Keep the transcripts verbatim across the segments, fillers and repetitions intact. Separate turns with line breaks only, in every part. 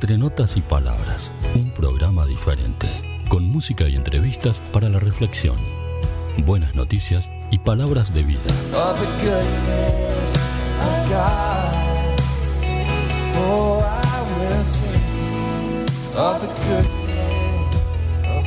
Entre Notas y Palabras, un programa diferente, con música y entrevistas para la reflexión, buenas noticias y palabras de vida.
Of the goodness of God. Oh, I will sing of the goodness of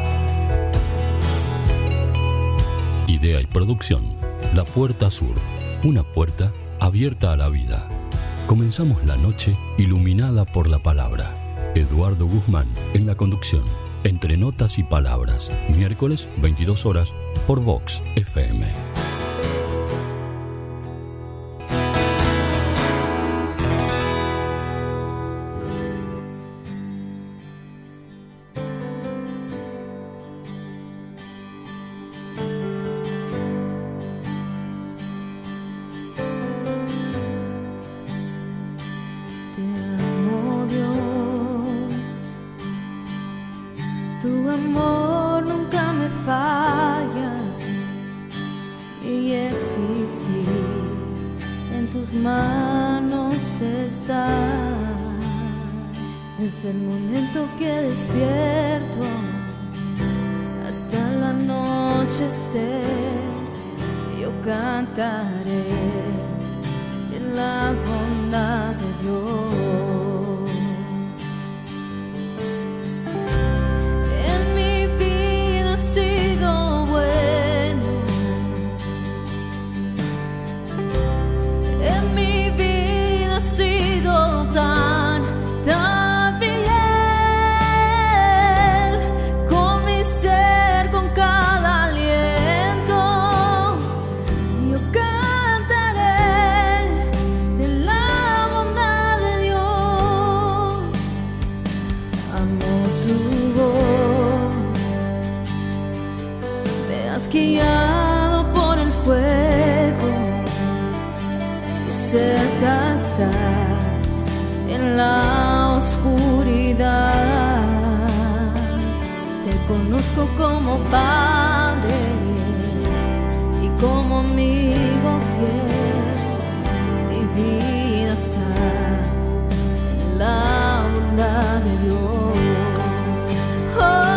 God.
Idea y producción, La Puerta Sur, una puerta abierta a la vida. Comenzamos la noche iluminada por la palabra. Eduardo Guzmán en la conducción. Entre Notas y Palabras, miércoles veintidós horas por Vox F M.
Tu amor nunca me falla y existir en tus manos está. Desde el momento que despierto hasta el anochecer, yo cantaré de la bondad de Dios. Guiado por el fuego, tú cerca estás en la oscuridad. Te conozco como padre y como amigo fiel. Mi vida está en la bondad de Dios. Oh,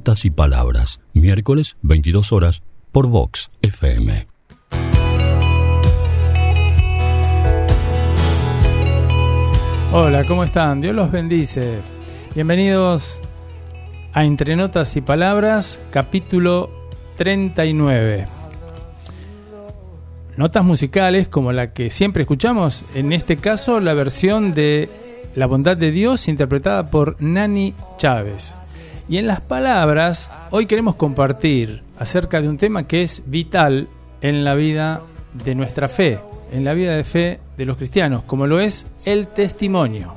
Notas y Palabras, miércoles veintidós horas por Vox F M.
Hola, ¿cómo están? Dios los bendice. Bienvenidos a Entre Notas y Palabras, capítulo treinta y nueve. Notas musicales como la que siempre escuchamos, en este caso la versión de La Bondad de Dios interpretada por Nani Chávez. Y en las palabras, hoy queremos compartir acerca de un tema que es vital en la vida de nuestra fe, en la vida de fe de los cristianos, como lo es el testimonio.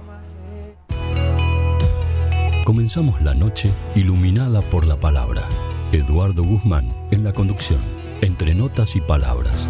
Comenzamos la noche iluminada por la palabra. Eduardo Guzmán en la conducción, Entre Notas y Palabras.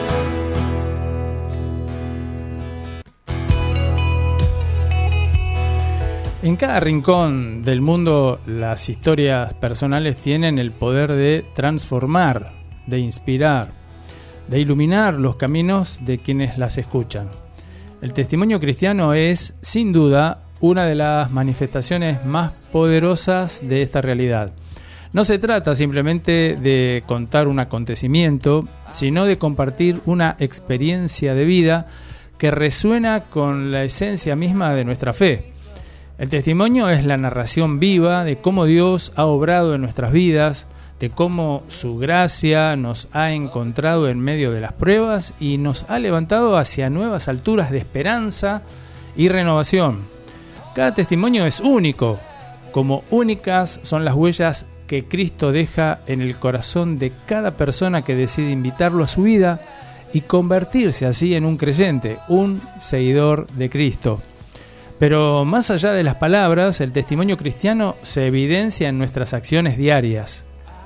En cada rincón del mundo, las historias personales tienen el poder de transformar, de inspirar, de iluminar los caminos de quienes las escuchan. El testimonio cristiano es, sin duda, una de las manifestaciones más poderosas de esta realidad. No se trata simplemente de contar un acontecimiento, sino de compartir una experiencia de vida que resuena con la esencia misma de nuestra fe. El testimonio es la narración viva de cómo Dios ha obrado en nuestras vidas, de cómo su gracia nos ha encontrado en medio de las pruebas y nos ha levantado hacia nuevas alturas de esperanza y renovación. Cada testimonio es único, como únicas son las huellas que Cristo deja en el corazón de cada persona que decide invitarlo a su vida y convertirse así en un creyente, un seguidor de Cristo. Pero más allá de las palabras, el testimonio cristiano se evidencia en nuestras acciones diarias.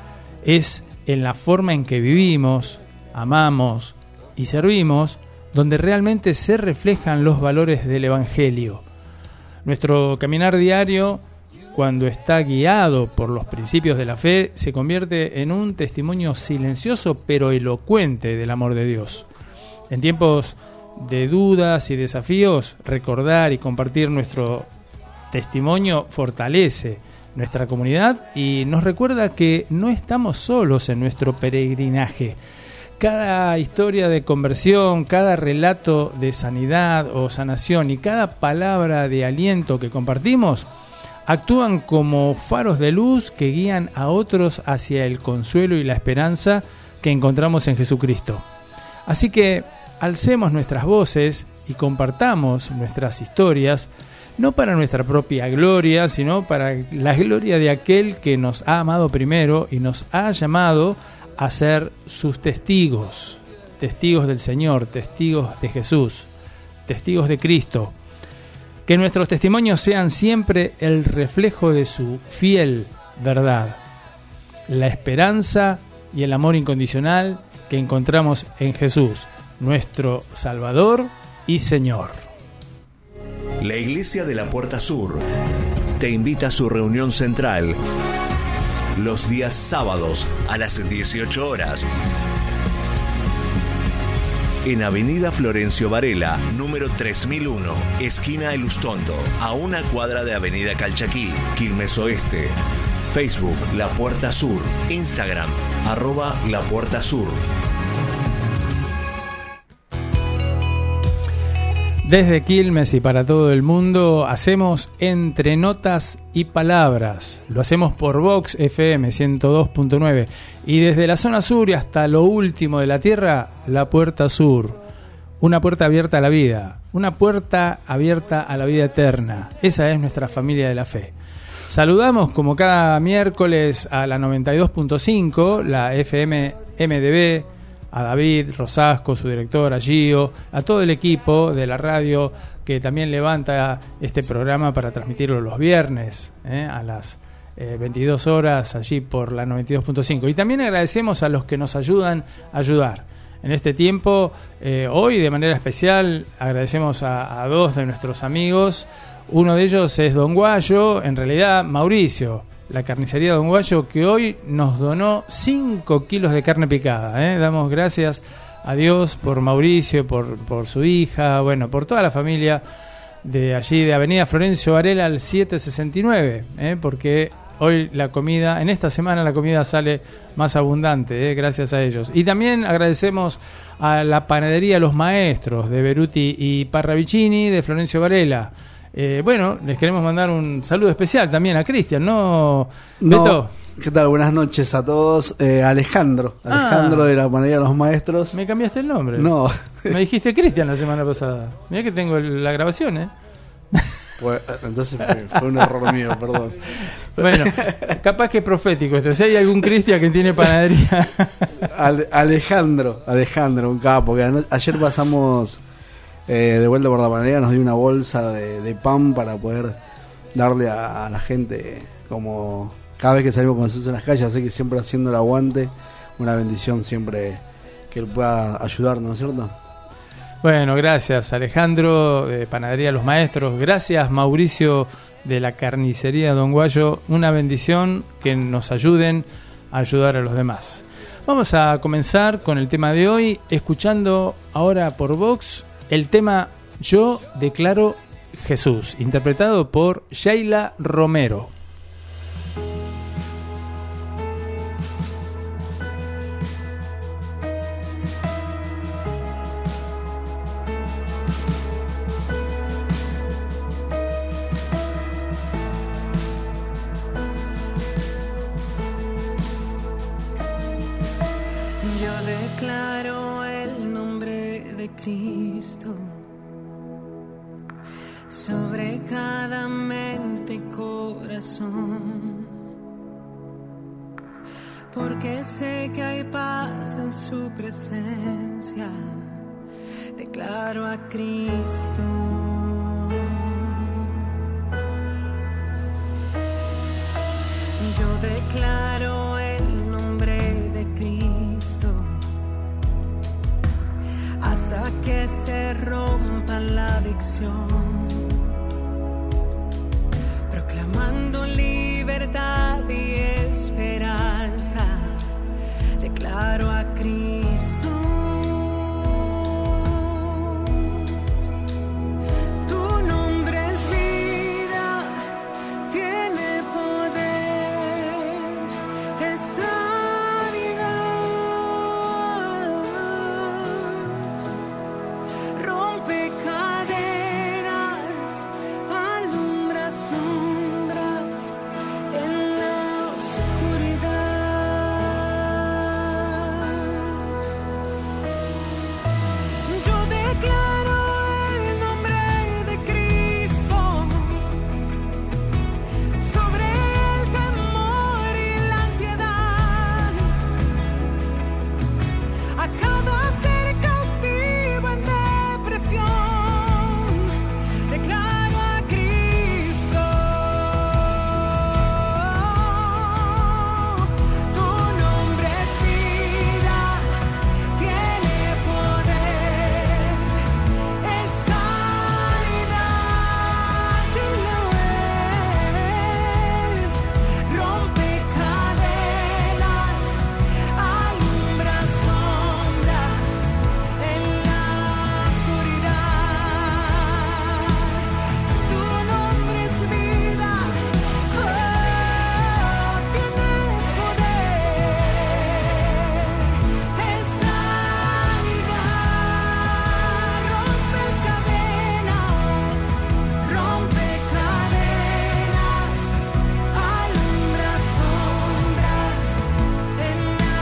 Es en la forma en que vivimos, amamos y servimos donde realmente se reflejan los valores del Evangelio. Nuestro caminar diario, cuando está guiado por los principios de la fe, se convierte en un testimonio silencioso pero elocuente del amor de Dios. En tiempos de dudas y desafíos, recordar y compartir nuestro testimonio fortalece nuestra comunidad y nos recuerda que no estamos solos en nuestro peregrinaje. Cada historia de conversión, cada relato de sanidad o sanación y cada palabra de aliento que compartimos actúan como faros de luz que guían a otros hacia el consuelo y la esperanza que encontramos en Jesucristo. Así que alcemos nuestras voces y compartamos nuestras historias, no para nuestra propia gloria, sino para la gloria de aquel que nos ha amado primero y nos ha llamado a ser sus testigos, testigos del Señor, testigos de Jesús, testigos de Cristo. Que nuestros testimonios sean siempre el reflejo de su fiel verdad, la esperanza y el amor incondicional que encontramos en Jesús, nuestro Salvador y Señor.
La Iglesia de la Puerta Sur te invita a su reunión central los días sábados a las dieciocho horas en Avenida Florencio Varela, número tres mil uno, esquina El Ustondo, a una cuadra de Avenida Calchaquí, Quilmes Oeste. Facebook La Puerta Sur, Instagram arroba La Puerta Sur.
Desde Quilmes y para todo el mundo hacemos Entre Notas y Palabras. Lo hacemos por Vox F M ciento dos punto nueve y desde la zona sur y hasta lo último de la tierra, La Puerta Sur. Una puerta abierta a la vida, una puerta abierta a la vida eterna. Esa es nuestra familia de la fe. Saludamos como cada miércoles a la noventa y dos punto cinco, la F M M D B, a David Rosasco, su director, a Gio, a todo el equipo de la radio que también levanta este programa para transmitirlo los viernes ¿eh? a las eh, veintidós horas allí por la noventa y dos punto cinco. Y también agradecemos a los que nos ayudan a ayudar. En este tiempo, eh, hoy de manera especial, agradecemos a, a dos de nuestros amigos. Uno de ellos es Don Guayo, en realidad Mauricio, la carnicería Don Guayo, que hoy nos donó cinco kilos de carne picada. ¿eh? Damos gracias a Dios por Mauricio, por, por su hija, bueno, por toda la familia de allí, de Avenida Florencio Varela al setecientos sesenta y nueve, ¿eh? porque hoy la comida, en esta semana la comida sale más abundante, eh, gracias a ellos. Y también agradecemos a la panadería Los Maestros de Beruti y Parravicini de Florencio Varela. Eh, bueno, les queremos mandar un saludo especial también a Cristian, ¿no,
No.
Beto?
¿Qué tal? Buenas noches a todos. Eh, Alejandro, Alejandro
Ah.
de la panadería Los Maestros.
Me cambiaste el nombre.
No,
Me dijiste Cristian la semana pasada. Mirá que tengo el- la grabación, ¿eh?
pues, entonces fue, fue un error mío, perdón.
Bueno, capaz que es profético esto. Si hay algún Cristian que tiene panadería.
Ale- Alejandro, Alejandro, un capo. Que ano- ayer pasamos eh, de vuelta por la panadería, nos dio una bolsa de, de pan para poder darle a, a la gente como cada vez que salimos con Jesús en las calles, así que siempre haciendo el aguante, una bendición siempre que él pueda ayudarnos, ¿no es cierto?
Bueno, gracias Alejandro de Panadería Los Maestros. Gracias Mauricio de la Carnicería Don Guayo. Una bendición que nos ayuden a ayudar a los demás. Vamos a comenzar con el tema de hoy, escuchando ahora por Vox el tema Yo Declaro Jesús, interpretado por Sheila Romero.
Yo declaro el nombre de Cristo sobre cada mente y corazón, porque sé que hay paz en su presencia. Declaro a Cristo. Yo declaro el nombre de Cristo hasta que se rompa la adicción, proclamando libertad y esperanza. Declaro a Cristo. Tu nombre es vida, tiene poder, es sanidad. Rompe cadenas, alumbra sombras en la oscuridad. Yo declaro el nombre de Cristo sobre el temor y la ansiedad, a cada ser cautivo en depresión. Declaro a Cristo. Tu nombre es vida, tiene poder, es sanidad. Si lo es, rompe cadenas, alumbra sombras en la oscuridad. Tu nombre es vida, oh, tiene poder, es sanidad. Rompe cadenas, rompe cadenas, alumbra sombras en la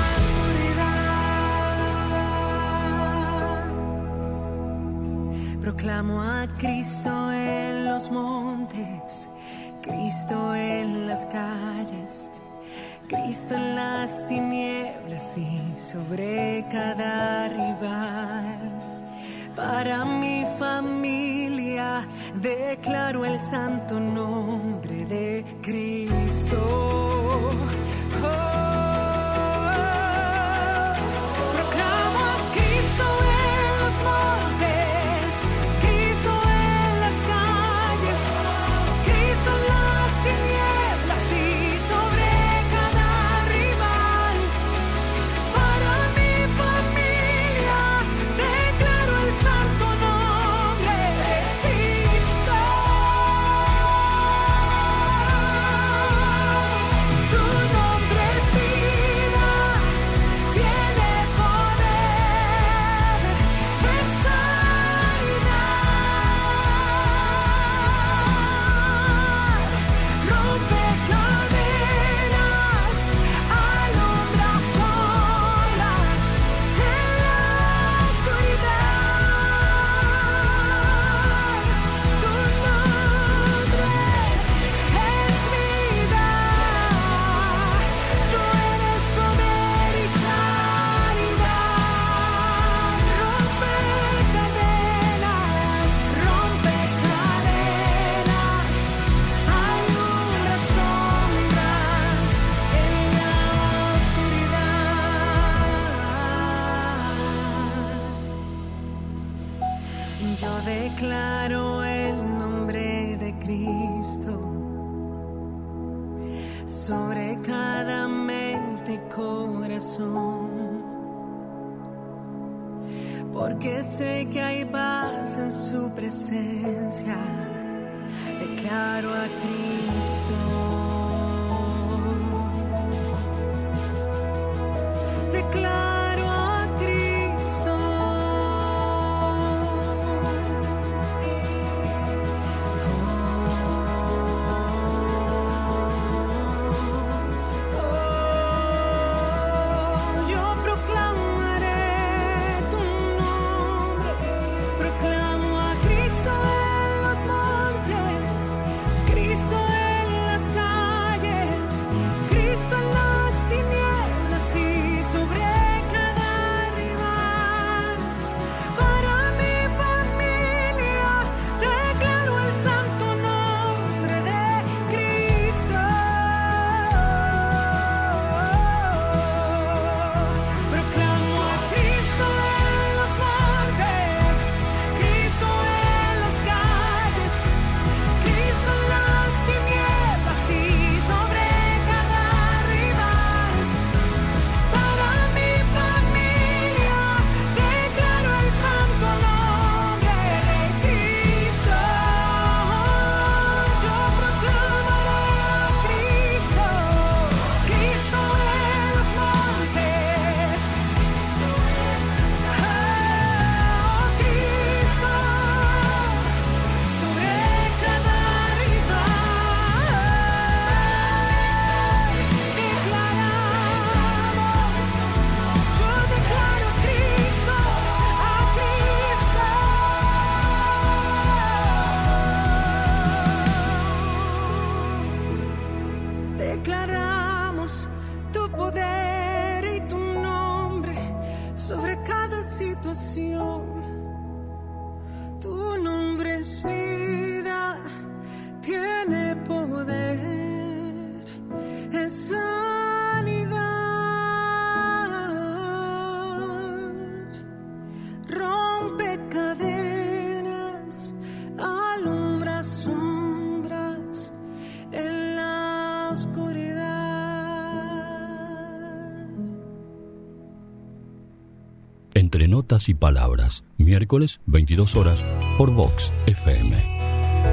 oscuridad. Proclamo a Cristo en los montes, Cristo en las calles, Cristo en las tinieblas y sobre cada rival. Para mi familia declaro el santo nombre de Cristo. Oh, proclamo a Cristo en los montes, Cristo en las calles, Cristo en las tinieblas y sobre cada rival. Para mi familia declaro el santo nombre de Cristo. Yo declaro el nombre de Cristo sobre cada mente y corazón, porque sé que hay paz en su presencia. Declaro a Cristo. Declaro a Cristo. Oh, oh, yo proclamaré tu nombre, proclamo a Cristo en los montes, Cristo en las calles, Cristo en las tinieblas y sobre cada rival. Para mi familia declaro el santo nombre de Cristo. Proclamo a Cristo en los montes, Cristo en las calles, Cristo en las tinieblas y sobre cada rival. Para mi familia declaro el santo nombre de Cristo. Yo proclamaré a Cristo, Cristo en los montes, oh, Cristo sobre cada rival. Declaramos, yo declaro Cristo, a Cristo. Declaramos tu poder y tu nombre sobre cada situación. Tu nombre es vida, tiene poder, es sanidad, rompe cadenas, alumbra sombras en la oscuridad.
Entre notas y palabras, miércoles veintidós horas por Vox F M.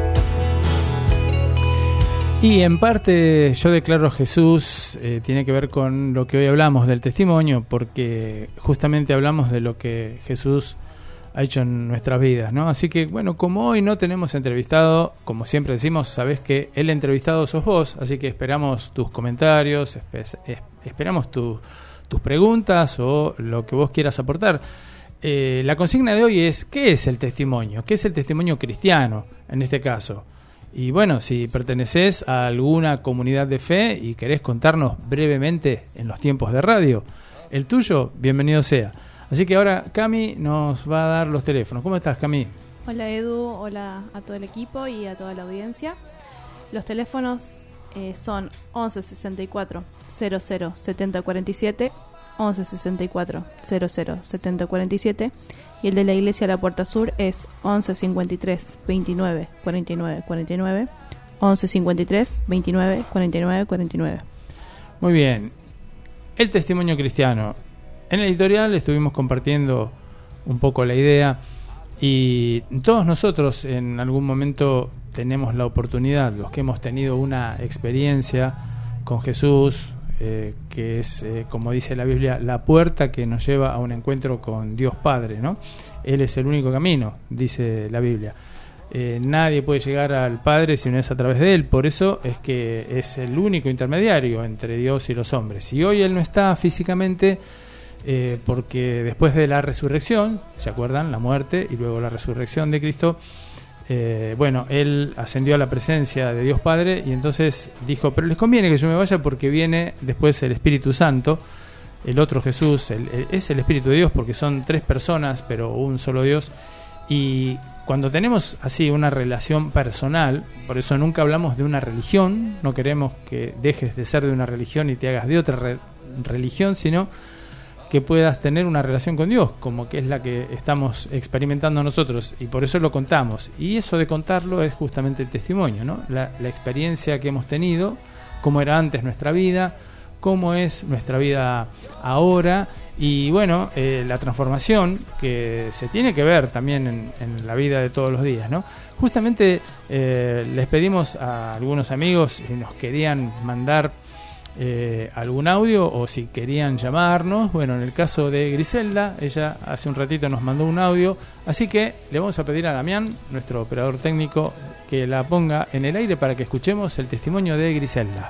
Y en parte yo declaro Jesús eh, tiene que ver con lo que hoy hablamos del testimonio, porque justamente hablamos de lo que Jesús ha hecho en nuestras vidas, ¿no? Así que bueno, como hoy no tenemos entrevistado, como siempre decimos, sabés que el entrevistado sos vos, así que esperamos tus comentarios, espe- es- esperamos tu, tus preguntas o lo que vos quieras aportar. Eh, la consigna de hoy es, ¿qué es el testimonio? ¿Qué es el testimonio cristiano en este caso? Y bueno, si perteneces a alguna comunidad de fe y querés contarnos brevemente en los tiempos de radio, el tuyo, bienvenido sea. Así que ahora Cami nos va a dar los teléfonos. ¿Cómo estás, Cami?
Hola Edu, hola a todo el equipo y a toda la audiencia. Los teléfonos eh, son once sesenta y cuatro cero cero setenta cuarenta y siete, once sesenta y cuatro cero cero setenta cuarenta y siete, y el de la Iglesia La Puerta Sur es once cincuenta y tres veintinueve cuarenta y nueve cuarenta y nueve, once cincuenta y tres veintinueve cuarenta y nueve cuarenta y nueve.
Muy bien. El testimonio cristiano. En el editorial estuvimos compartiendo un poco la idea y todos nosotros en algún momento tenemos la oportunidad, los que hemos tenido una experiencia con Jesús, eh, que es, eh, como dice la Biblia, la puerta que nos lleva a un encuentro con Dios Padre, ¿no? Él es el único camino, dice la Biblia. Eh, nadie puede llegar al Padre si no es a través de Él, por eso es que es el único intermediario entre Dios y los hombres. Y hoy Él no está físicamente, eh, porque después de la resurrección, ¿se acuerdan? La muerte y luego la resurrección de Cristo, eh, bueno, Él ascendió a la presencia de Dios Padre y entonces dijo, pero les conviene que yo me vaya porque viene después el Espíritu Santo, el otro Jesús, el, el, es el Espíritu de Dios porque son tres personas, pero un solo Dios. Y cuando tenemos así una relación personal, por eso nunca hablamos de una religión, no queremos que dejes de ser de una religión y te hagas de otra re- religión, sino que puedas tener una relación con Dios, como que es la que estamos experimentando nosotros, y por eso lo contamos. Y eso de contarlo es justamente el testimonio, ¿no? La, la experiencia que hemos tenido, cómo era antes nuestra vida, cómo es nuestra vida ahora, y bueno, eh, la transformación que se tiene que ver también en, en la vida de todos los días, ¿no? Justamente eh, les pedimos a algunos amigos si nos querían mandar Eh, algún audio o si querían llamarnos. Bueno, en el caso de Griselda, ella hace un ratito nos mandó un audio, así que le vamos a pedir a Damián, nuestro operador técnico, que la ponga en el aire para que escuchemos el testimonio de Griselda.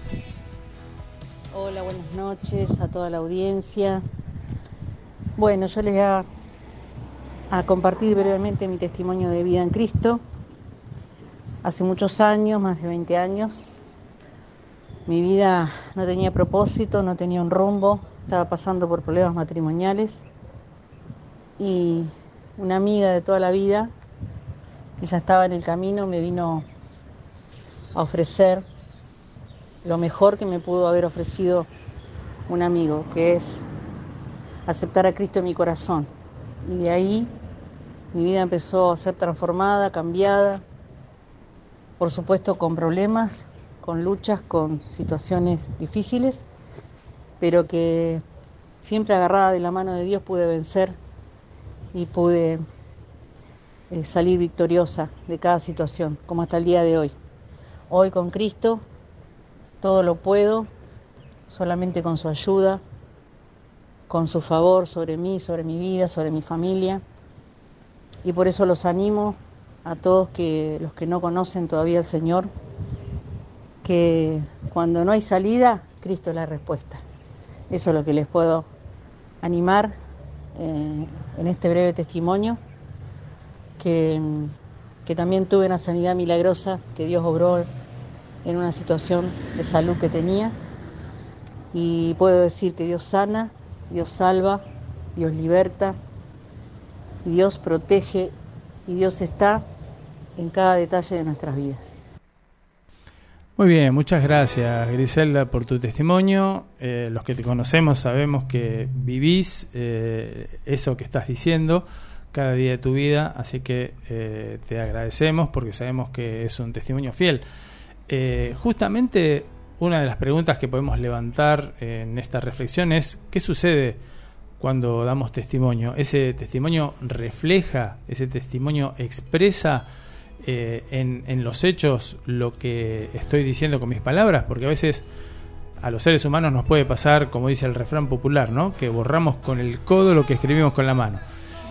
Hola, buenas noches a toda la audiencia. Bueno, yo les voy a, a compartir brevemente mi testimonio de vida en Cristo. Hace muchos años, más de veinte años, mi vida no tenía propósito, no tenía un rumbo, estaba pasando por problemas matrimoniales y una amiga de toda la vida, que ya estaba en el camino, me vino a ofrecer lo mejor que me pudo haber ofrecido un amigo, que es aceptar a Cristo en mi corazón. Y de ahí mi vida empezó a ser transformada, cambiada, por supuesto con problemas, con luchas, con situaciones difíciles, pero que siempre agarrada de la mano de Dios pude vencer y pude eh, salir victoriosa de cada situación, como hasta el día de hoy. Hoy con Cristo todo lo puedo, solamente con su ayuda, con su favor sobre mí, sobre mi vida, sobre mi familia, y por eso los animo a todos que los que no conocen todavía al Señor, que cuando no hay salida, Cristo es la respuesta. Eso es lo que les puedo animar eh, en este breve testimonio, que, que también tuve una sanidad milagrosa, que Dios obró en una situación de salud que tenía, y puedo decir que Dios sana, Dios salva, Dios liberta, y Dios protege, y Dios está en cada detalle de nuestras vidas.
Muy bien, muchas gracias Griselda por tu testimonio. Eh, los que te conocemos sabemos que vivís eh, eso que estás diciendo cada día de tu vida, así que eh, te agradecemos porque sabemos que es un testimonio fiel. Eh, justamente una de las preguntas que podemos levantar en esta reflexión es ¿qué sucede cuando damos testimonio? ¿Ese testimonio refleja, ese testimonio expresa Eh, en, en los hechos lo que estoy diciendo con mis palabras? Porque a veces a los seres humanos nos puede pasar, como dice el refrán popular, ¿no? Que borramos con el codo lo que escribimos con la mano.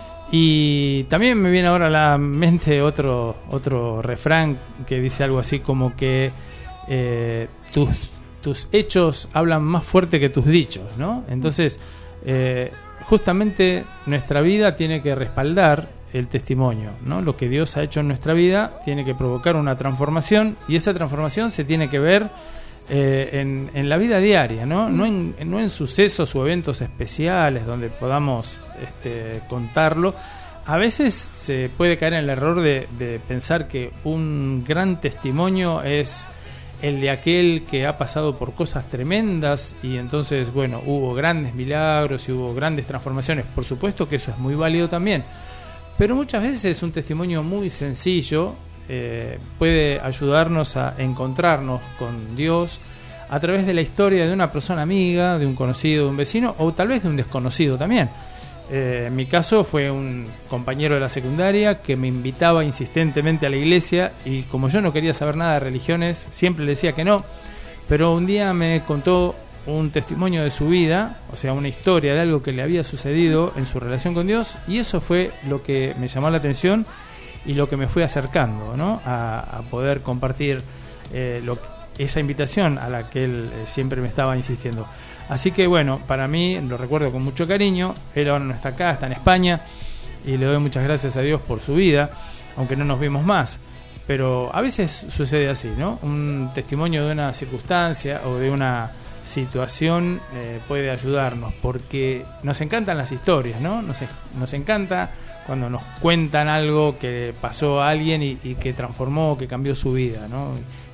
Y también me viene ahora a la mente otro, otro refrán que dice algo así como que eh, tus, tus hechos hablan más fuerte que tus dichos, ¿no? Entonces eh, justamente nuestra vida tiene que respaldar el testimonio, ¿no? Lo que Dios ha hecho en nuestra vida tiene que provocar una transformación, y esa transformación se tiene que ver eh, en, en la vida diaria, ¿no? No en, no en sucesos o eventos especiales donde podamos este, contarlo. A veces se puede caer en el error de, de pensar que un gran testimonio es el de aquel que ha pasado por cosas tremendas y entonces, bueno, hubo grandes milagros y hubo grandes transformaciones. Por supuesto que eso es muy válido también, pero muchas veces es un testimonio muy sencillo, eh, puede ayudarnos a encontrarnos con Dios a través de la historia de una persona amiga, de un conocido, de un vecino, o tal vez de un desconocido también. Eh, en mi caso fue un compañero de la secundaria que me invitaba insistentemente a la iglesia, y como yo no quería saber nada de religiones, siempre le decía que no, pero un día me contó un testimonio de su vida, o sea, una historia de algo que le había sucedido en su relación con Dios, y eso fue lo que me llamó la atención y lo que me fue acercando, ¿no? a, a poder compartir eh, lo, esa invitación a la que él eh, siempre me estaba insistiendo. Así que bueno, para mí lo recuerdo con mucho cariño. Él ahora no está acá, está en España, y le doy muchas gracias a Dios por su vida, aunque no nos vimos más. Pero a veces sucede así, ¿no? Un testimonio de una circunstancia o de una situación eh, puede ayudarnos, porque nos encantan las historias, ¿no? Nos, nos encanta cuando nos cuentan algo que pasó a alguien y, y que transformó, que cambió su vida, ¿no?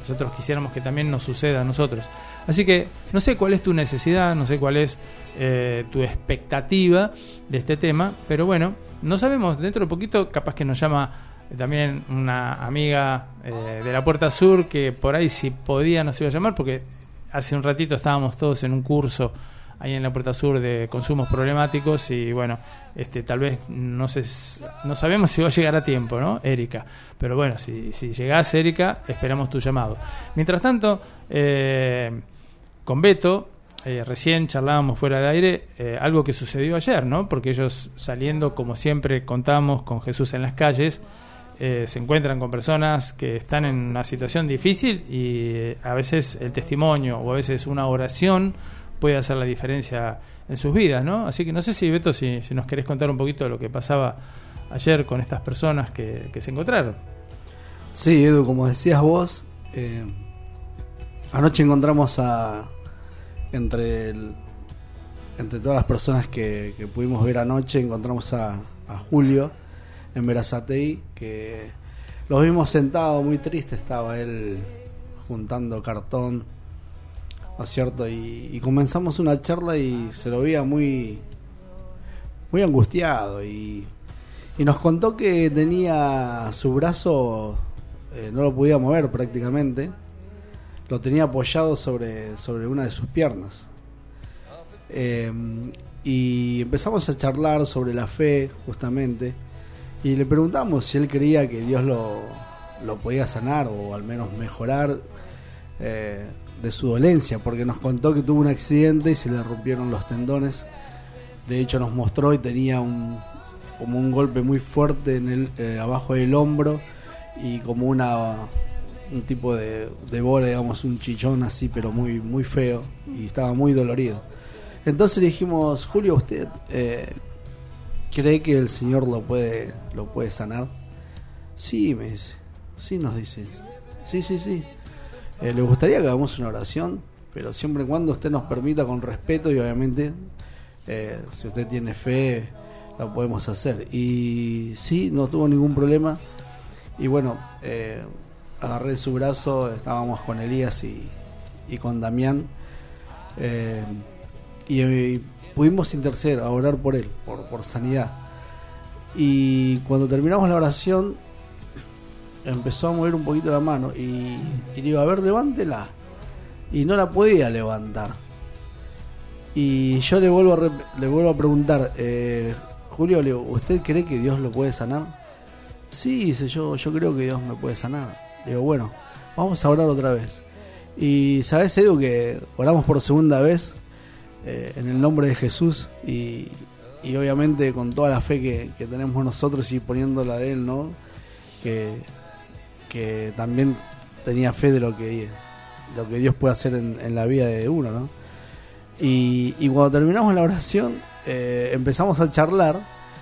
nosotros quisiéramos que también nos suceda a nosotros. Así que no sé cuál es tu necesidad, no sé cuál es eh, tu expectativa de este tema, pero bueno, no sabemos, dentro de poquito capaz que nos llama también una amiga eh, de la Puerta Sur, que por ahí si podía nos iba a llamar, porque hace un ratito estábamos todos en un curso ahí en la Puerta Sur de consumos problemáticos y bueno, este tal vez no sé, no sabemos si va a llegar a tiempo, ¿no, Erika? Pero bueno, si, si llegás, Erika, esperamos tu llamado. Mientras tanto, eh, con Beto, eh, recién charlábamos fuera de aire, eh, algo que sucedió ayer, ¿no? Porque ellos saliendo, como siempre contamos, con Jesús en las calles, eh, se encuentran con personas que están en una situación difícil y eh, a veces el testimonio o a veces una oración puede hacer la diferencia en sus vidas, ¿no? Así que no sé si, Beto, si, si nos querés contar un poquito de lo que pasaba ayer con estas personas que, que se encontraron.
Sí, Edu, como decías vos, eh, anoche encontramos a entre el, entre todas las personas que, que pudimos ver anoche, encontramos a, a Julio en Berazategui, que lo vimos sentado muy triste, estaba él juntando cartón, ¿no es cierto? Y, y comenzamos una charla y se lo veía muy muy angustiado y, y nos contó que tenía su brazo, eh, no lo podía mover prácticamente, lo tenía apoyado sobre, sobre una de sus piernas, eh, y empezamos a charlar sobre la fe justamente y le preguntamos si él creía que Dios lo, lo podía sanar o al menos mejorar eh, de su dolencia, porque nos contó que tuvo un accidente y se le rompieron los tendones. De hecho nos mostró y tenía un como un golpe muy fuerte en el eh, abajo del hombro y como una un tipo de, de bola, digamos, un chichón así, pero muy muy feo, y estaba muy dolorido. Entonces le dijimos: Julio, ¿usted eh, cree que el Señor lo puede lo puede sanar? Sí, me dice. Sí, nos dice. Sí, sí, sí. Eh, ¿Le gustaría que hagamos una oración? Pero siempre y cuando usted nos permita, con respeto, y obviamente eh, si usted tiene fe, la podemos hacer. Y sí, no tuvo ningún problema. Y bueno, eh, agarré su brazo, estábamos con Elías y, y con Damián, eh, y, y pudimos interceder, a orar por él, por, por sanidad. Y cuando terminamos la oración, empezó a mover un poquito la mano y, y le digo: a ver, levántela. Y no la podía levantar. Y yo le vuelvo a, rep- le vuelvo a preguntar: eh, Julio, le digo, ¿usted cree que Dios lo puede sanar? Sí, dice, yo, yo creo que Dios me puede sanar. Le digo: bueno, vamos a orar otra vez. Y ¿sabes, Edu, que oramos por segunda vez eh, en el nombre de Jesús? Y, y obviamente con toda la fe que, que tenemos nosotros y poniéndola de Él, ¿no? Que, que también tenía fe de lo que, lo que Dios puede hacer en, en la vida de uno, ¿no? Y, y cuando terminamos la oración, eh, empezamos a charlar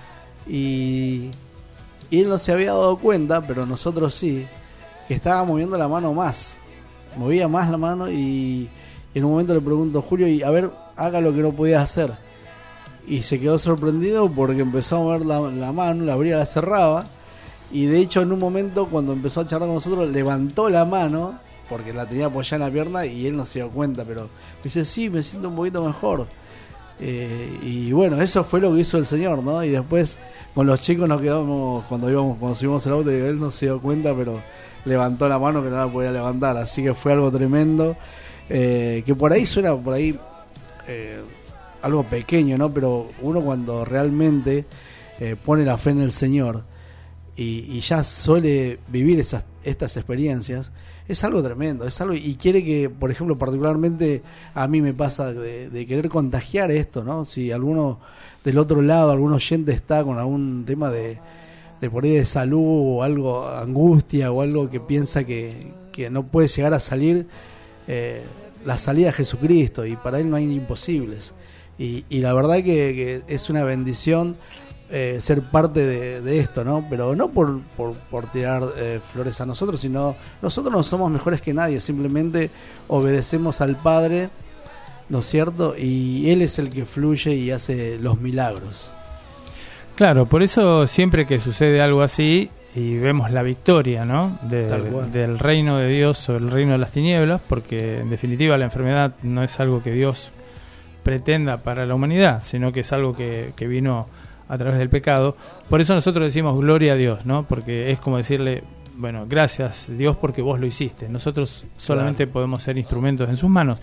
y, y él no se había dado cuenta, pero nosotros sí, que estaba moviendo la mano más, movía más la mano, y, y en un momento le pregunto: Julio, y a ver, haga lo que no podía hacer. Y se quedó sorprendido porque empezó a mover la, la mano, la abría, la cerraba, y de hecho en un momento cuando empezó a charlar con nosotros levantó la mano porque la tenía apoyada en la pierna y él no se dio cuenta, pero me dice: sí, me siento un poquito mejor. Eh, y bueno, eso fue lo que hizo el Señor, ¿no? Y después con los chicos nos quedamos, cuando íbamos, cuando subimos el auto, y él no se dio cuenta, pero levantó la mano que no la podía levantar, así que fue algo tremendo, eh, que por ahí suena por ahí eh, algo pequeño, ¿no? Pero uno cuando realmente eh, pone la fe en el Señor y, y ya suele vivir esas estas experiencias, es algo tremendo, es algo, y quiere que, por ejemplo, particularmente a mí me pasa de, de querer contagiar esto, ¿no? Si alguno del otro lado, algún oyente está con algún tema de, de por ahí de salud o algo, angustia o algo que piensa que, que no puede llegar a salir, eh, la salida de Jesucristo, y para Él no hay imposibles. Y, y la verdad que, que es una bendición eh, ser parte de, de esto, ¿no? Pero no por, por, por tirar eh, flores a nosotros, sino nosotros no somos mejores que nadie, simplemente obedecemos al Padre, ¿no es cierto? Y Él es el que fluye y hace los milagros.
Claro, por eso siempre que sucede algo así, y vemos la victoria, ¿no? de, del reino de Dios o el reino de las tinieblas, porque en definitiva la enfermedad no es algo que Dios pretenda para la humanidad, sino que es algo que, que vino a través del pecado. Por eso nosotros decimos gloria a Dios, ¿no? Porque es como decirle, bueno, gracias Dios porque vos lo hiciste. Nosotros solamente claro. podemos ser instrumentos en sus manos.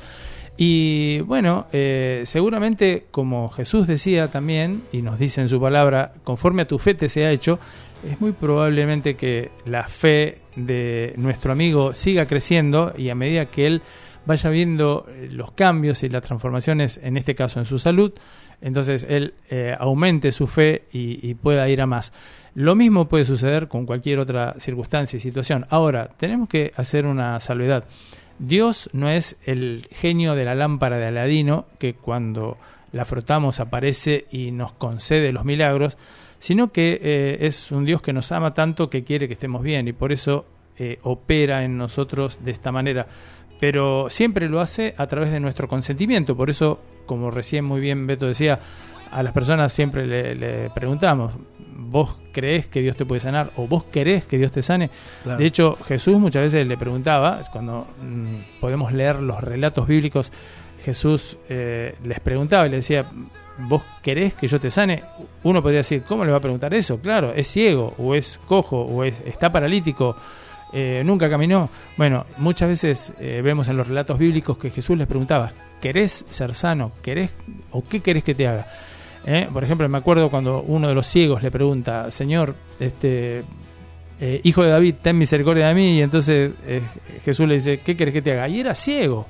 Y bueno, eh, seguramente como Jesús decía también, y nos dice en su palabra, conforme a tu fe te sea hecho, es muy probablemente que la fe de nuestro amigo siga creciendo y a medida que él vaya viendo los cambios y las transformaciones, en este caso en su salud, entonces él eh, aumente su fe y, y pueda ir a más. Lo mismo puede suceder con cualquier otra circunstancia y situación. Ahora, tenemos que hacer una salvedad. Dios no es el genio de la lámpara de Aladino que cuando la frotamos aparece y nos concede los milagros, sino que eh, es un Dios que nos ama tanto que quiere que estemos bien y por eso eh, opera en nosotros de esta manera. Pero siempre lo hace a través de nuestro consentimiento. Por eso, como recién muy bien Beto decía, a las personas siempre le, le preguntamos, ¿vos creés que Dios te puede sanar? ¿O vos querés que Dios te sane? Claro. De hecho, Jesús muchas veces le preguntaba, cuando mmm, podemos leer los relatos bíblicos, Jesús eh, les preguntaba y le decía, ¿vos querés que yo te sane? Uno podría decir, ¿cómo le va a preguntar eso? Claro, es ciego, o es cojo, o es, está paralítico, eh, nunca caminó. Bueno, muchas veces eh, vemos en los relatos bíblicos que Jesús les preguntaba, ¿querés ser sano? ¿Querés o qué querés que te haga? Eh, por ejemplo, me acuerdo cuando uno de los ciegos le pregunta, Señor, este eh, hijo de David, ten misericordia de mí, y entonces eh, Jesús le dice, ¿qué querés que te haga? Y era ciego.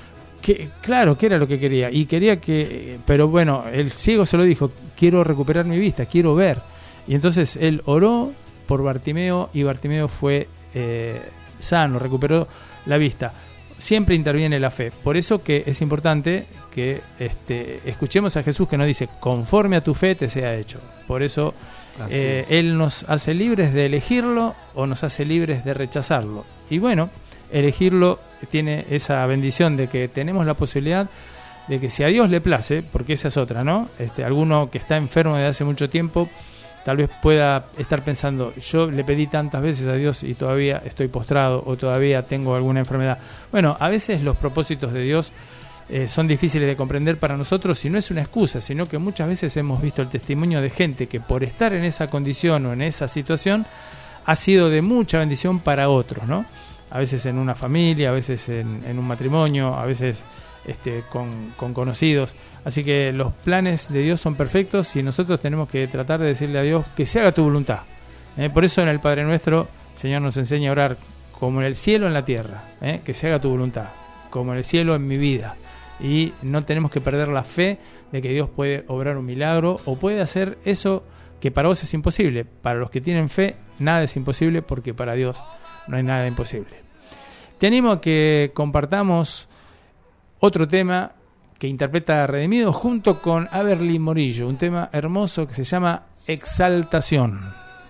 Que, claro, ¿qué era lo que quería? Y quería que, pero bueno, el ciego se lo dijo, quiero recuperar mi vista, quiero ver. Y entonces él oró por Bartimeo y Bartimeo fue eh, sano, recuperó la vista. Siempre interviene la fe. Por eso que es importante que este, escuchemos a Jesús que nos dice, conforme a tu fe te sea hecho. Por eso eh, Él nos hace libres de elegirlo o nos hace libres de rechazarlo. Y bueno, elegirlo tiene esa bendición de que tenemos la posibilidad de que si a Dios le place, porque esa es otra, ¿no? Este, alguno que está enfermo desde hace mucho tiempo tal vez pueda estar pensando, yo le pedí tantas veces a Dios y todavía estoy postrado o todavía tengo alguna enfermedad. Bueno, a veces los propósitos de Dios eh, son difíciles de comprender para nosotros y no es una excusa, sino que muchas veces hemos visto el testimonio de gente que por estar en esa condición o en esa situación ha sido de mucha bendición para otros, ¿no? A veces en una familia, a veces en, en un matrimonio, a veces este, con, con conocidos. Así que los planes de Dios son perfectos y nosotros tenemos que tratar de decirle a Dios que se haga tu voluntad. ¿Eh? Por eso en el Padre Nuestro, el Señor nos enseña a orar como en el cielo en la tierra, ¿eh? Que se haga tu voluntad, como en el cielo en mi vida. Y no tenemos que perder la fe de que Dios puede obrar un milagro o puede hacer eso que para vos es imposible. Para los que tienen fe, nada es imposible porque para Dios no hay nada imposible. Te animo a que compartamos otro tema que interpreta Redimido junto con Averly Morillo, un tema hermoso que se llama Exaltación.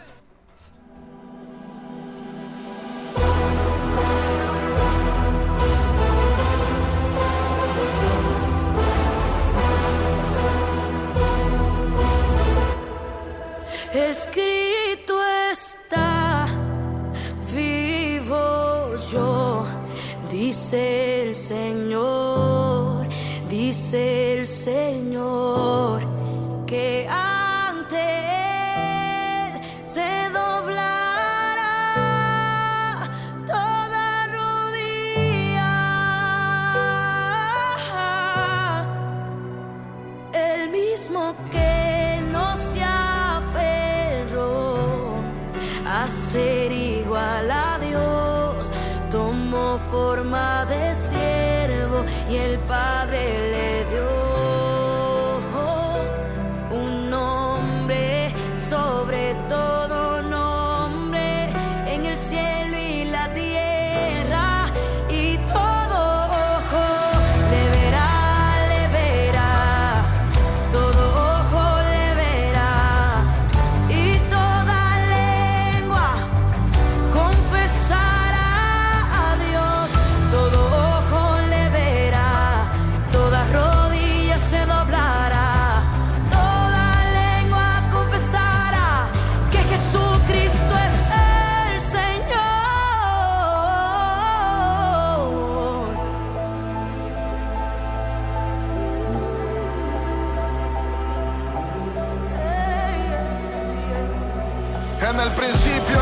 Escrito está, vivo yo, dice el Señor, dice el Señor, que ante Él se doblará toda rodilla, el mismo que no se aferró a ser igual a Dios, tomó forma de siervo y el Padre le dio un nombre sobre todo nombre en el cielo y la tierra, y todo ojo le verá, le verá, todo ojo le verá, y toda lengua confesará a Dios, todo ojo le verá, toda rodilla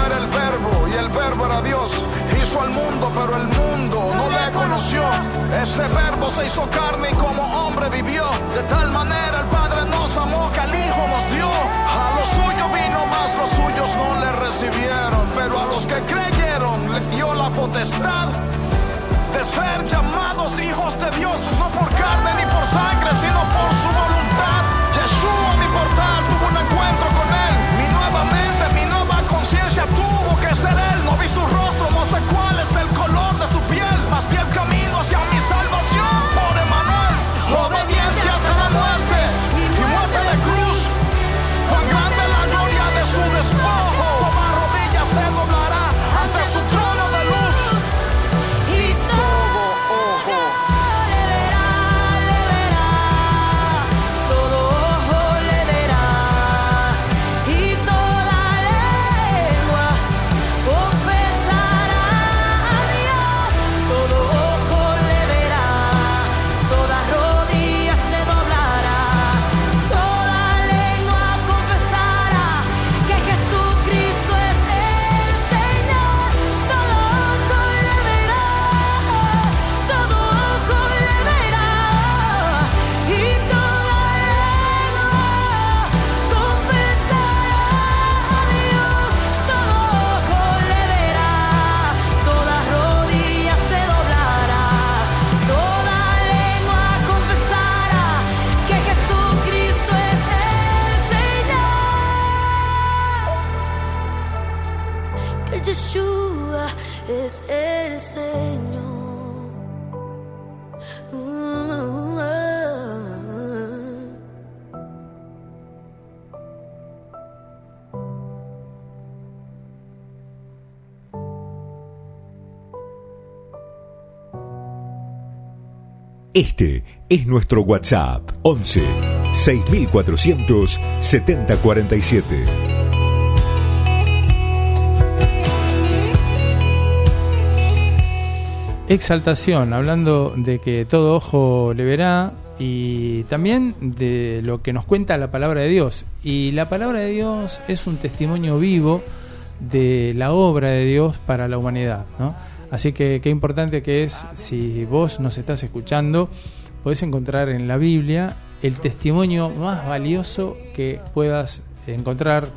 era el verbo y el verbo era Dios. Hizo al mundo, pero el mundo no le conoció. Ese verbo se hizo carne y como hombre vivió. De tal manera el Padre nos amó que al Hijo nos dio. A los suyos vino, mas los suyos no le recibieron. Pero a los que creyeron les dio la potestad de ser llamados hijos de Dios, no por carne ni por sangre, sino por su voluntad. Yeshua, mi portal, tuvo un encuentro con él. Mi nueva mente, mi nueva conciencia tuvo que ser él. No vi su rostro, no sé cuál es el color de su piel, mas vi el camino hacia mi salvación por Emmanuel. Obediente hasta la muerte y muerte de cruz. Cuán grande la gloria de su despojo. Toda rodilla se doblará ante su trono de luz.
Yeshua es el Señor. Uh, uh, uh.
Este es nuestro WhatsApp once seis mil cuatrocientos setenta cuarenta y siete.
Exaltación, hablando de que todo ojo le verá y también de lo que nos cuenta la palabra de Dios. Y la palabra de Dios es un testimonio vivo de la obra de Dios para la humanidad, ¿no? Así que qué importante que es, si vos nos estás escuchando, podés encontrar en la Biblia el testimonio más valioso que puedas encontrar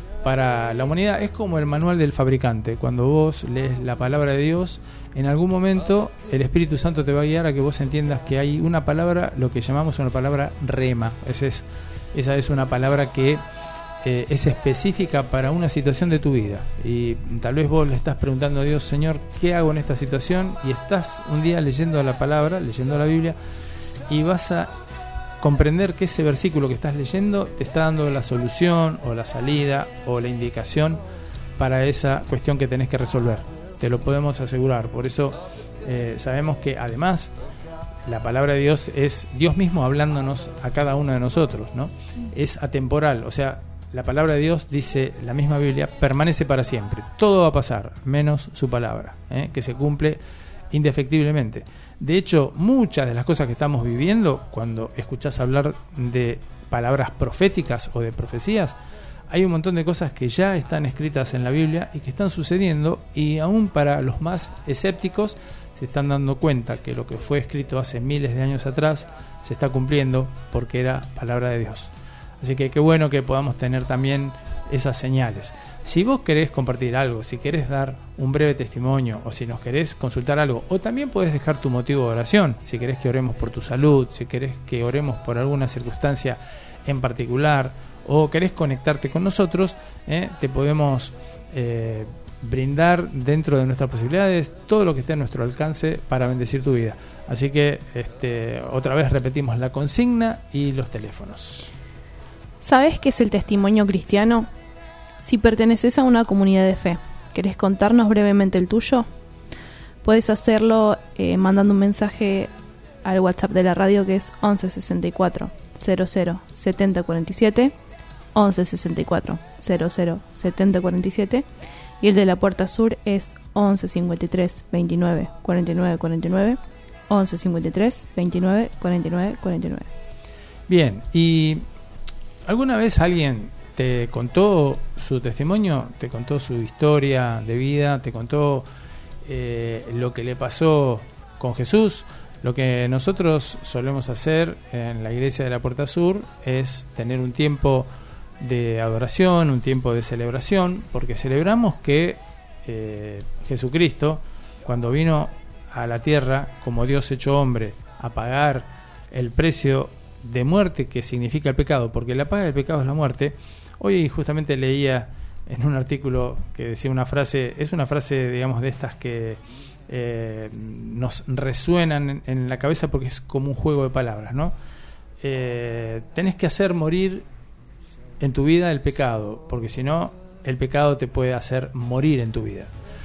para la humanidad. Es como el manual del fabricante. Cuando vos lees la palabra de Dios, en algún momento el Espíritu Santo te va a guiar a que vos entiendas que hay una palabra, lo que llamamos una palabra rema. Esa es, esa es una palabra que eh, es específica para una situación de tu vida. Y tal vez vos le estás preguntando a Dios: Señor, ¿qué hago en esta situación? Y estás un día leyendo la palabra, leyendo la Biblia, y vas a comprender que ese versículo que estás leyendo te está dando la solución o la salida o la indicación para esa cuestión que tenés que resolver. Te lo podemos asegurar. Por eso eh, sabemos que además la palabra de Dios es Dios mismo hablándonos a cada uno de nosotros, ¿no? Es atemporal, o sea, la palabra de Dios, dice la misma Biblia, permanece para siempre. Todo va a pasar, menos su palabra, ¿eh? que se cumple indefectiblemente. De hecho, muchas de las cosas que estamos viviendo, cuando escuchás hablar de palabras proféticas o de profecías, hay un montón de cosas que ya están escritas en la Biblia y que están sucediendo, y aún para los más escépticos se están dando cuenta que lo que fue escrito hace miles de años atrás se está cumpliendo porque era palabra de Dios. Así que qué bueno que podamos tener también esas señales. Si vos querés compartir algo, si querés dar un breve testimonio, o si nos querés consultar algo, o también podés dejar tu motivo de oración, si querés que oremos por tu salud, si querés que oremos por alguna circunstancia en particular, o querés conectarte con nosotros, eh, te podemos eh, brindar dentro de nuestras posibilidades todo lo que esté a nuestro alcance para bendecir tu vida. Así que este, otra vez repetimos la consigna y los teléfonos.
¿Sabes qué es el testimonio cristiano? Si perteneces a una comunidad de fe, ¿querés contarnos brevemente el tuyo? Puedes hacerlo eh, mandando un mensaje al WhatsApp de la radio, que es once sesenta y cuatro cero cero setenta cuarenta y siete, once sesenta y cuatro cero cero setenta cuarenta y siete, y el de la Puerta Sur es once cincuenta y tres veintinueve cuarenta y nueve cuarenta y nueve, once cincuenta y tres veintinueve cuarenta y nueve cuarenta y nueve.
Bien, y ¿alguna vez alguien te contó su testimonio, te contó su historia de vida, te contó eh, lo que le pasó con Jesús. Lo que nosotros solemos hacer en la iglesia de la Puerta Sur es tener un tiempo de adoración, un tiempo de celebración, porque celebramos que eh, Jesucristo, cuando vino a la tierra como Dios hecho hombre a pagar el precio de muerte que significa el pecado, porque la paga del pecado es la muerte. Hoy justamente leía en un artículo que decía una frase, es una frase, digamos, de estas que eh, nos resuenan en, en la cabeza porque es como un juego de palabras, ¿no? Eh, tenés que hacer morir en tu vida el pecado, porque si no, el pecado te puede hacer morir en tu vida.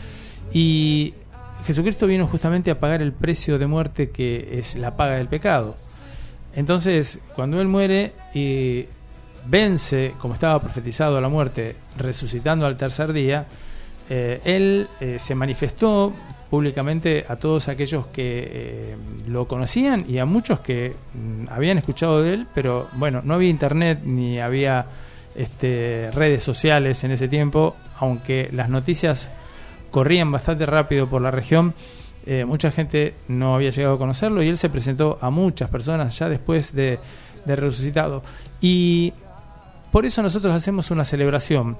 Y Jesucristo vino justamente a pagar el precio de muerte que es la paga del pecado. Entonces, cuando Él muere y vence, como estaba profetizado, a la muerte, resucitando al tercer día, eh, Él eh, se manifestó públicamente a todos aquellos que eh, lo conocían y a muchos que mm, habían escuchado de Él, pero bueno, no había internet ni había este, redes sociales en ese tiempo, aunque las noticias corrían bastante rápido por la región. Eh, mucha gente no había llegado a conocerlo y él se presentó a muchas personas ya después de, de resucitado. Y por eso nosotros hacemos una celebración.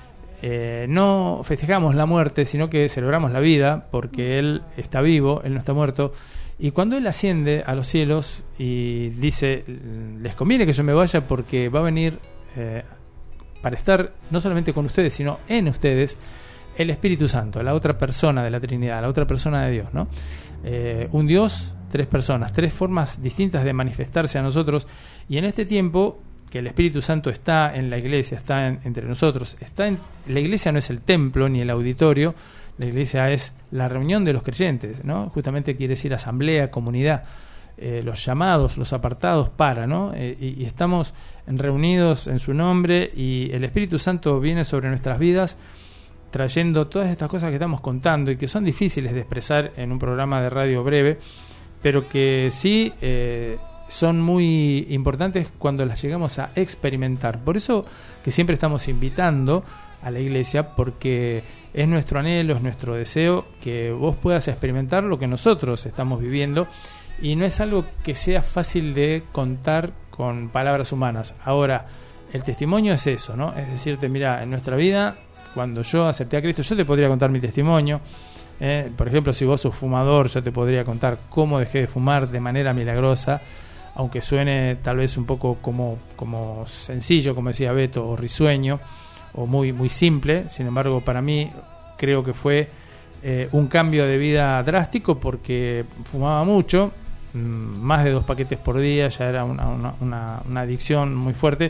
Eh, no festejamos la muerte, sino que celebramos la vida, porque Él está vivo, Él no está muerto. Y cuando Él asciende a los cielos y dice, les conviene que yo me vaya porque va a venir eh, para estar no solamente con ustedes, sino en ustedes, el Espíritu Santo, la otra persona de la Trinidad, la otra persona de Dios, ¿no? Eh, un Dios, tres personas, tres formas distintas de manifestarse a nosotros. Y en este tiempo que el Espíritu Santo está en la iglesia, está en, entre nosotros, está en, la iglesia no es el templo ni el auditorio, la iglesia es la reunión de los creyentes, ¿no? Justamente quiere decir asamblea, comunidad, eh, los llamados, los apartados para, ¿no? Eh, y, y estamos reunidos en su nombre y el Espíritu Santo viene sobre nuestras vidas trayendo todas estas cosas que estamos contando y que son difíciles de expresar en un programa de radio breve, pero que sí eh, son muy importantes cuando las llegamos a experimentar. Por eso que siempre estamos invitando a la iglesia, porque es nuestro anhelo, es nuestro deseo que vos puedas experimentar lo que nosotros estamos viviendo, y no es algo que sea fácil de contar con palabras humanas. Ahora, el testimonio es eso, ¿no? Es decirte, mira, en nuestra vida, cuando yo acepté a Cristo, yo te podría contar mi testimonio. Eh, por ejemplo, si vos sos fumador, yo te podría contar cómo dejé de fumar de manera milagrosa, aunque suene tal vez un poco como, como sencillo, como decía Beto, o risueño, o muy, muy simple. Sin embargo, para mí creo que fue eh, un cambio de vida drástico, porque fumaba mucho, mmm, más de dos paquetes por día, ya era una, una, una, una adicción muy fuerte.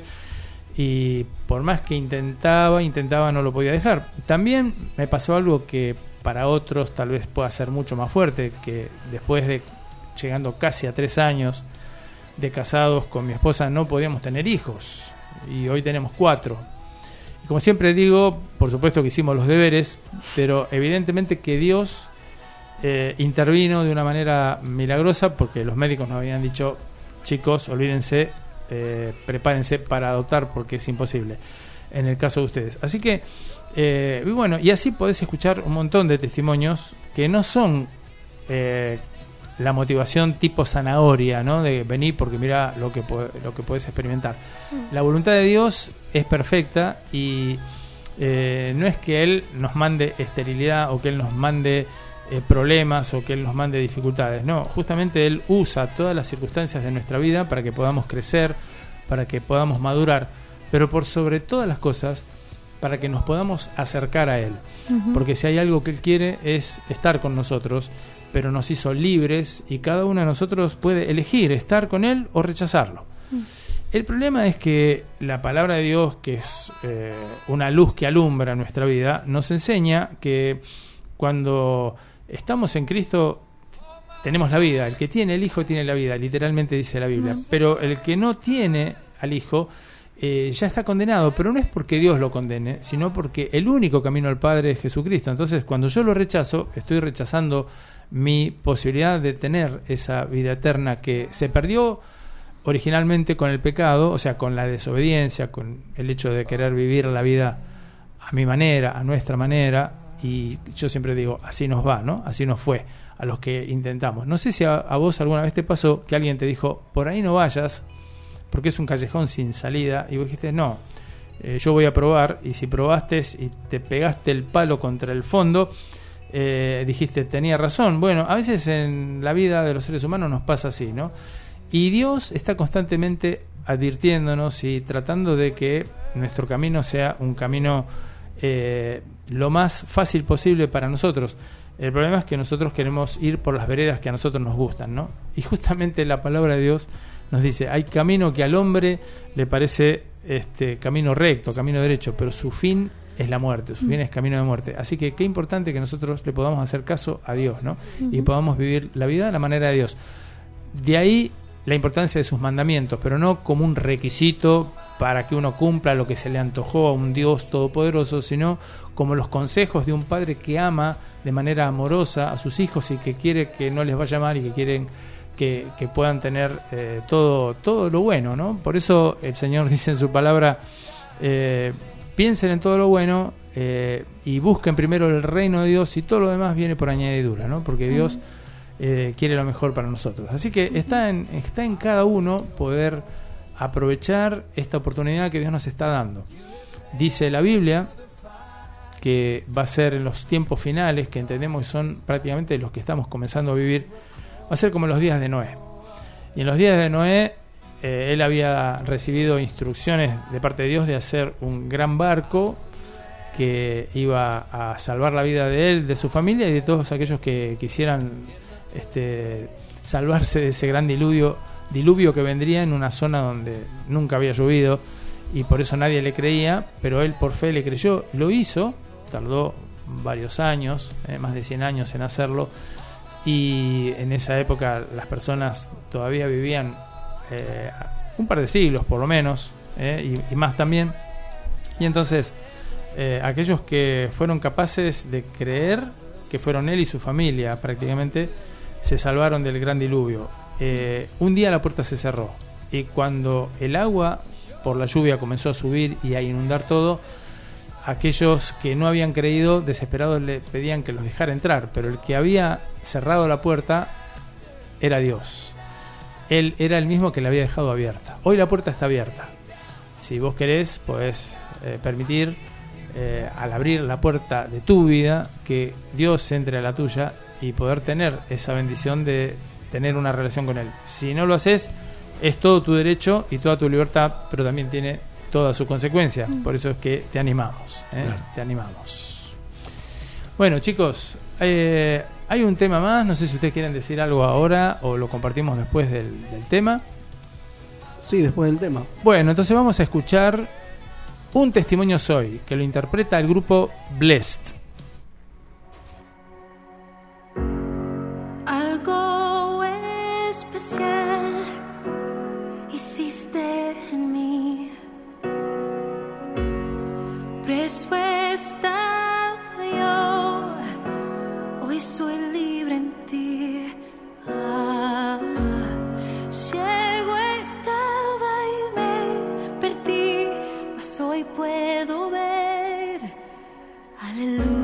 Y por más que intentaba, intentaba, no lo podía dejar. También me pasó algo que para otros tal vez pueda ser mucho más fuerte, que después de, llegando casi a tres años de casados con mi esposa, no podíamos tener hijos. Y hoy tenemos cuatro. Y como siempre digo, por supuesto que hicimos los deberes, pero evidentemente que Dios eh, intervino de una manera milagrosa, porque los médicos nos habían dicho, chicos, olvídense, Eh, prepárense para adoptar porque es imposible en el caso de ustedes. Así que eh, y bueno, y así podés escuchar un montón de testimonios que no son eh, la motivación tipo zanahoria, ¿no? De venir porque mira lo que lo que podés experimentar. La voluntad de Dios es perfecta y eh, no es que Él nos mande esterilidad o que Él nos mande Eh, problemas o que Él nos mande dificultades. No, justamente Él usa todas las circunstancias de nuestra vida para que podamos crecer, para que podamos madurar, pero por sobre todas las cosas, para que nos podamos acercar a Él. Uh-huh. Porque si hay algo que Él quiere es estar con nosotros, pero nos hizo libres y cada uno de nosotros puede elegir estar con Él o rechazarlo. Uh-huh. El problema es que la palabra de Dios, que es eh, una luz que alumbra nuestra vida, nos enseña que cuando estamos en Cristo tenemos la vida. El que tiene el Hijo tiene la vida, literalmente dice la Biblia. Pero el que no tiene al Hijo eh, ya está condenado, pero no es porque Dios lo condene, sino porque el único camino al Padre es Jesucristo. Entonces, cuando yo lo rechazo, estoy rechazando mi posibilidad de tener esa vida eterna que se perdió originalmente con el pecado, o sea, con la desobediencia, con el hecho de querer vivir la vida a mi manera, a nuestra manera, y yo siempre digo, así nos va, ¿no? Así nos fue a los que intentamos. No sé si a, a vos alguna vez te pasó que alguien te dijo, por ahí no vayas, porque es un callejón sin salida, y vos dijiste, no, eh, yo voy a probar, y si probaste y te pegaste el palo contra el fondo, eh, dijiste, tenía razón. Bueno, a veces en la vida de los seres humanos nos pasa así, ¿no? Y Dios está constantemente advirtiéndonos y tratando de que nuestro camino sea un camino eh, lo más fácil posible para nosotros. El problema es que nosotros queremos ir por las veredas que a nosotros nos gustan, ¿no? Y justamente la palabra de Dios nos dice, hay camino que al hombre le parece este camino recto, camino derecho, pero su fin es la muerte, su fin es camino de muerte. Así que qué importante que nosotros le podamos hacer caso a Dios, ¿no? Uh-huh. Y podamos vivir la vida de la manera de Dios. De ahí la importancia de sus mandamientos, pero no como un requisito para que uno cumpla lo que se le antojó a un Dios todopoderoso, sino como los consejos de un padre que ama de manera amorosa a sus hijos y que quiere que no les vaya mal y que quieren que, que puedan tener eh, todo, todo lo bueno, ¿no? Por eso el Señor dice en su palabra, eh, piensen en todo lo bueno eh, y busquen primero el reino de Dios y todo lo demás viene por añadidura, ¿no? Porque Dios eh, quiere lo mejor para nosotros. Así que está en, está en cada uno poder aprovechar esta oportunidad que Dios nos está dando. Dice la Biblia que va a ser en los tiempos finales, que entendemos que son prácticamente los que estamos comenzando a vivir, va a ser como los días de Noé. Y en los días de Noé, eh, él había recibido instrucciones de parte de Dios de hacer un gran barco que iba a salvar la vida de él, de su familia y de todos aquellos que quisieran este, salvarse de ese gran diluvio, diluvio que vendría en una zona donde nunca había llovido y por eso nadie le creía, pero él por fe le creyó, lo hizo, tardó varios años, eh, más de cien años en hacerlo, y en esa época las personas todavía vivían eh, un par de siglos por lo menos, eh, y, y más también, y entonces eh, aquellos que fueron capaces de creer, que fueron él y su familia prácticamente, se salvaron del gran diluvio. Eh, un día la puerta se cerró y cuando el agua por la lluvia comenzó a subir y a inundar todo, aquellos que no habían creído desesperados le pedían que los dejara entrar, pero el que había cerrado la puerta era Dios. Él era el mismo que la había dejado abierta. Hoy la puerta está abierta. Si vos querés, podés eh, permitir eh, al abrir la puerta de tu vida que Dios entre a la tuya y poder tener esa bendición de tener una relación con Él. Si no lo haces, es todo tu derecho y toda tu libertad, pero también tiene toda su consecuencia. Por eso es que te animamos, ¿eh? Claro. Te animamos. Bueno, chicos, eh, hay un tema más. No sé si ustedes quieren decir algo ahora o lo compartimos después del, del tema.
Sí, después del tema.
Bueno, entonces vamos a escuchar Un Testimonio Soy, que lo interpreta el grupo Blessed.
Algo especial hiciste en mí. Preso estaba yo, hoy soy libre en ti. Ah, ciego estaba y me perdí, mas hoy puedo ver. Aleluya.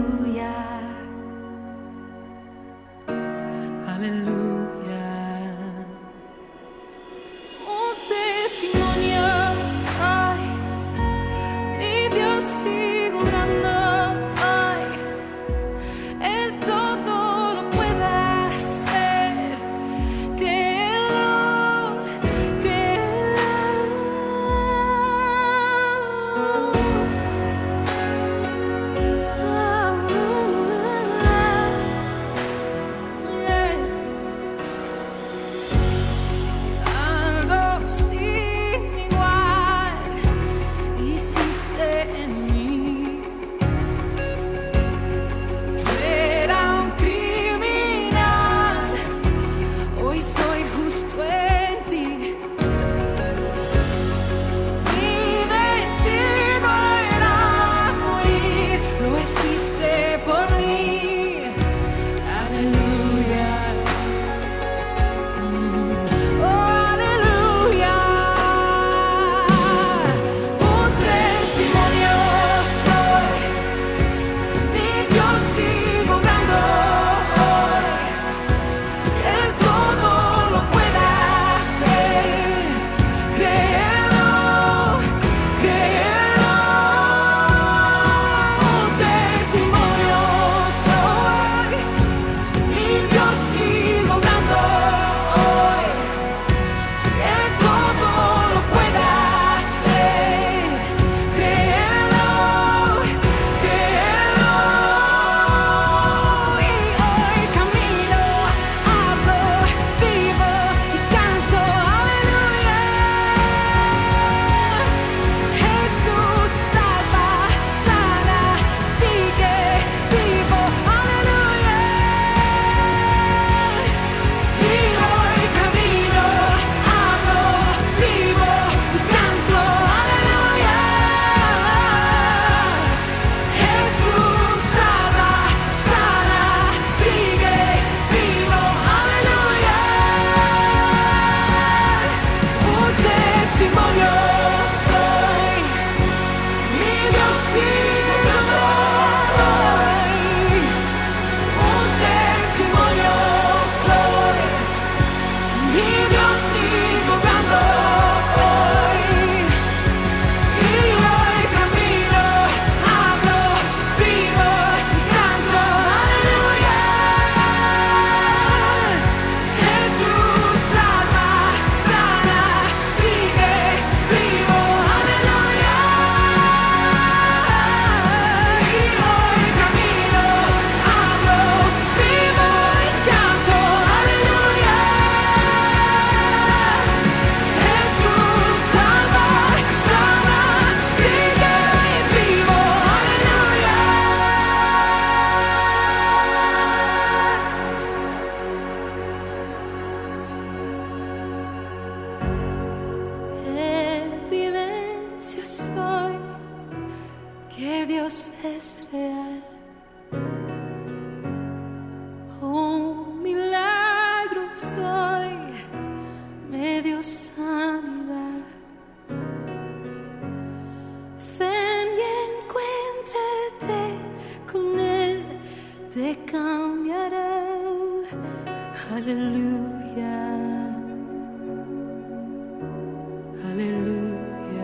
te cambiaré. Aleluya, aleluya.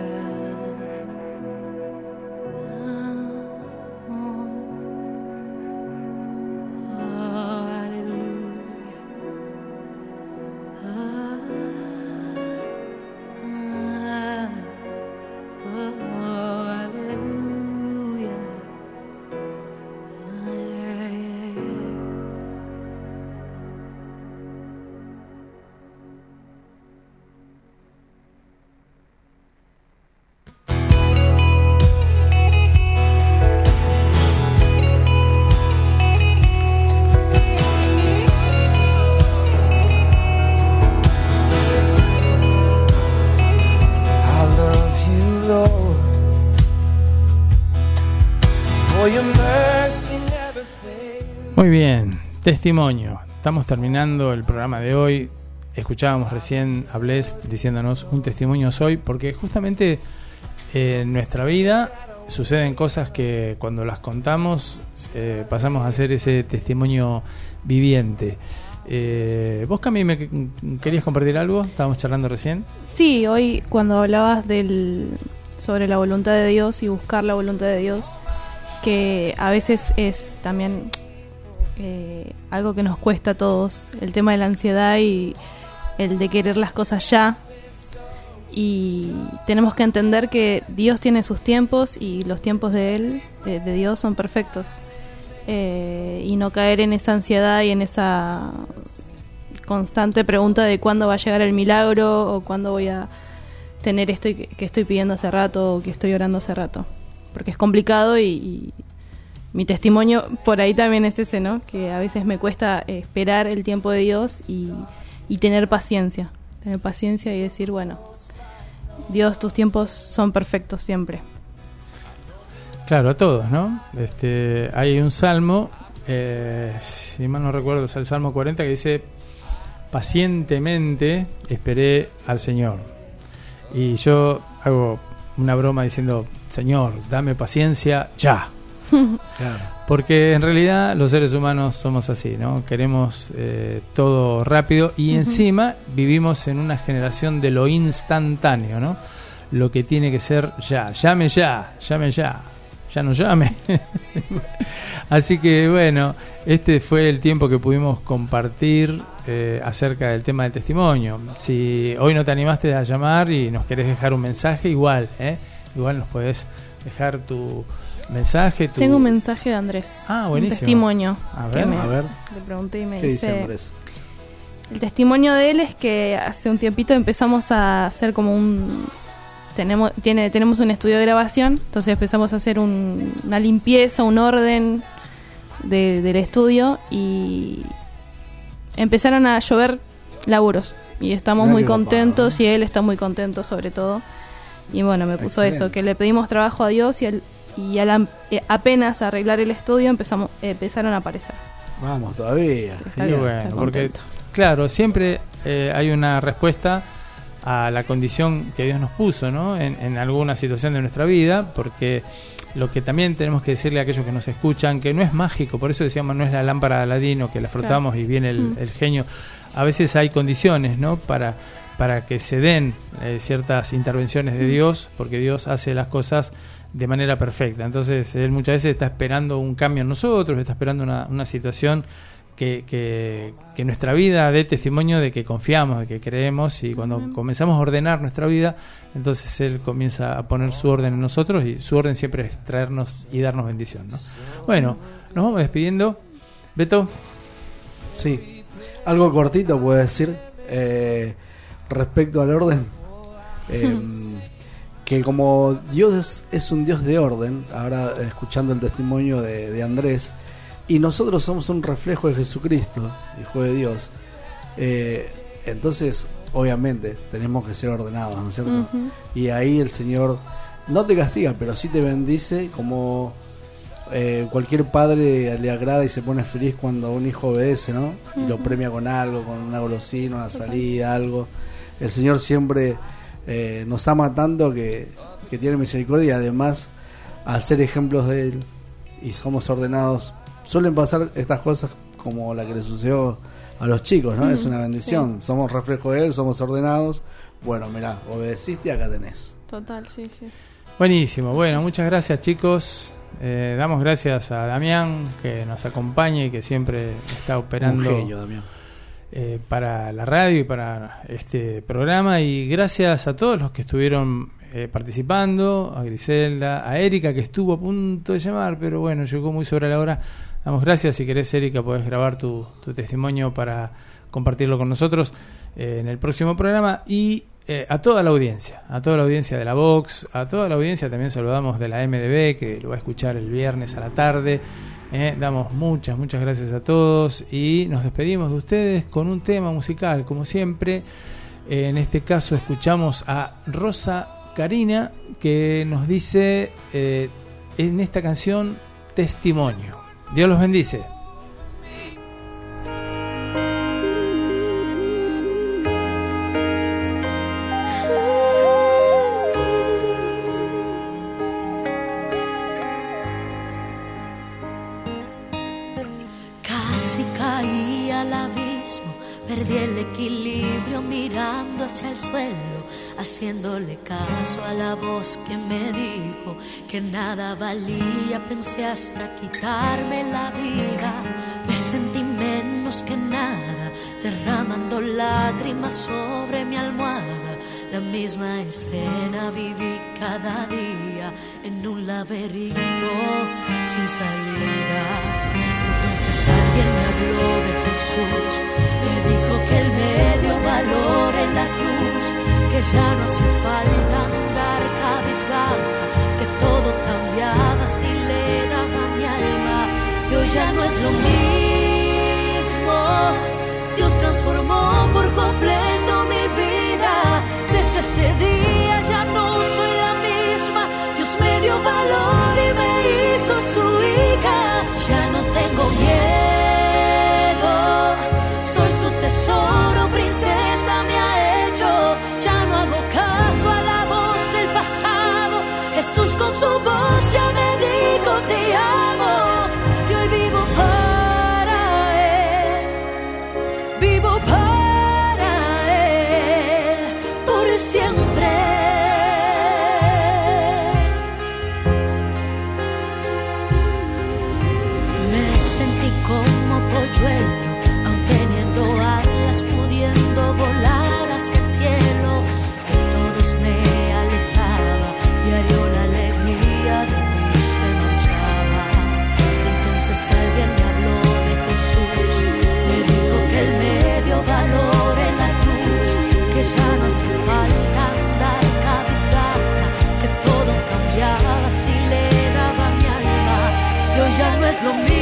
Muy bien, testimonio. Estamos terminando el programa de hoy. Escuchábamos recién a Bless diciéndonos un testimonio soy, porque justamente eh, en nuestra vida suceden cosas que cuando las contamos eh, pasamos a ser ese testimonio viviente. Eh, ¿Vos, Cami, me querías compartir algo? Estábamos charlando recién.
Sí, hoy cuando hablabas del sobre la voluntad de Dios y buscar la voluntad de Dios, que a veces es también eh, algo que nos cuesta a todos, el tema de la ansiedad y el de querer las cosas ya, y tenemos que entender que Dios tiene sus tiempos y los tiempos de Él, de, de Dios, son perfectos, eh, y no caer en esa ansiedad y en esa constante pregunta de cuándo va a llegar el milagro o cuándo voy a tener esto que, que estoy pidiendo hace rato o que estoy orando hace rato, porque es complicado. Y, y mi testimonio por ahí también es ese, ¿no? Que a veces me cuesta esperar el tiempo de Dios y, y tener paciencia, tener paciencia y decir, bueno, Dios, tus tiempos son perfectos siempre.
Claro, a todos, ¿no? Este, hay un salmo, eh, si mal no recuerdo, es el Salmo cuarenta, que dice: pacientemente esperé al Señor. Y yo hago una broma diciendo: Señor, dame paciencia ya. Claro. Porque en realidad los seres humanos somos así, ¿no? Queremos eh, todo rápido y uh-huh. encima vivimos en una generación de lo instantáneo, ¿no? Lo que tiene que ser ya, llame ya, llame ya, ya no llame. Así que bueno, este fue el tiempo que pudimos compartir eh, acerca del tema del testimonio. Si hoy no te animaste a llamar y nos querés dejar un mensaje, igual, ¿eh? Igual nos podés dejar tu mensaje. Tu...
Tengo un mensaje de Andrés.
Ah, buenísimo.
Un testimonio.
A ver,
me,
a ver.
Le pregunté y me
¿Qué
dice,
dice Andrés?
El testimonio de él es que hace un tiempito empezamos a hacer como un... Tenemos, tiene, tenemos un estudio de grabación, entonces empezamos a hacer un, una limpieza, un orden de, del estudio y empezaron a llover laburos y estamos Mirá muy contentos copado, ¿eh? Y él está muy contento sobre todo. Y bueno, me puso Excelente. Eso, que le pedimos trabajo a Dios y, el, y a la, eh, apenas arreglar el estudio empezamos eh, empezaron a aparecer.
Vamos, todavía.
Está bien, bueno, está porque claro, siempre eh, hay una respuesta a la condición que Dios nos puso, ¿no? En, en alguna situación de nuestra vida, porque lo que también tenemos que decirle a aquellos que nos escuchan, que no es mágico, por eso decíamos, no es la lámpara de Aladino que la frotamos claro. y viene el, mm. el genio. A veces hay condiciones, ¿no? Para, para que se den eh, ciertas intervenciones de Dios, porque Dios hace las cosas de manera perfecta. Entonces, Él muchas veces está esperando un cambio en nosotros, está esperando una, una situación que, que, que nuestra vida dé testimonio de que confiamos, de que creemos, y cuando uh-huh. comenzamos a ordenar nuestra vida, entonces Él comienza a poner su orden en nosotros, y su orden siempre es traernos y darnos bendición, ¿no? Bueno, nos vamos despidiendo. Beto.
Sí, algo cortito puedo decir eh, respecto al orden, eh, que como Dios es un Dios de orden, ahora escuchando el testimonio de, de Andrés, y nosotros somos un reflejo de Jesucristo, Hijo de Dios, eh, entonces obviamente tenemos que ser ordenados, ¿no es cierto? Uh-huh. Y ahí el Señor no te castiga, pero sí te bendice, como eh, cualquier padre le agrada y se pone feliz cuando un hijo obedece, ¿no? Uh-huh. Y lo premia con algo, con una golosina, una salida, algo. El Señor siempre eh, nos ama tanto que, que tiene misericordia, y además al ser ejemplos de Él y somos ordenados, suelen pasar estas cosas como la que le sucedió a los chicos, ¿no?
Mm,
es una bendición.
sí.
Somos reflejo de él, somos ordenados. Bueno, mirá, obedeciste y acá tenés.
Total, sí, sí.
Buenísimo, bueno, muchas gracias chicos. Eh, damos gracias a Damián que nos acompaña y que siempre está operando
Un genio, Damián.
eh, para la radio y para este programa, y gracias a todos los que estuvieron eh, participando, a Griselda, a Erika que estuvo a punto de llamar, pero bueno, llegó muy sobre la hora. Damos gracias. Si querés, Erika, podés grabar tu, tu testimonio para compartirlo con nosotros eh, en el próximo programa. Y eh, a toda la audiencia, a toda la audiencia de la Vox, a toda la audiencia también saludamos de la M D B, que lo va a escuchar el viernes a la tarde. Eh, damos muchas, muchas gracias a todos y nos despedimos de ustedes con un tema musical, como siempre. Eh, en este caso escuchamos a Rosa Karina, que nos dice eh, en esta canción Testimonio. Dios los bendice.
Casi caí al abismo, perdí el equilibrio mirando hacia el suelo, haciéndole caso a la voz que me dijo que nada valía. Pensé hasta quitarme la vida, me sentí menos que nada, derramando lágrimas sobre mi almohada. La misma escena viví cada día en un laberinto sin salida. Entonces alguien me habló de Jesús, me dijo que él me dio valor en la cruz, que ya no hacía falta andar cabizbaja, que todo cambiaba si le daba mi alma. Y hoy ya no es lo mismo, Dios transformó por completo mi vida. Desde ese día ya no soy la misma, Dios me dio valor y me hizo su hija. Ya no tengo miedo, soy su tesoro, princesa me ha hecho. Ya no hago caso a la voz del pasado, Jesús con su voz ya me dijo te amo. Y hoy vivo para él, vivo para él, por siempre. Me sentí como polluelo, aun teniendo alas, pudiendo volar hacia el cielo. De todos me alejaba, diario la alegría de mí se marchaba. Entonces alguien me habló de Jesús, me dijo que él me dio valor en la cruz, que ya no hacía falta andar cabizbaja, que todo cambiaba si le daba mi alma. Y hoy ya no es lo mismo,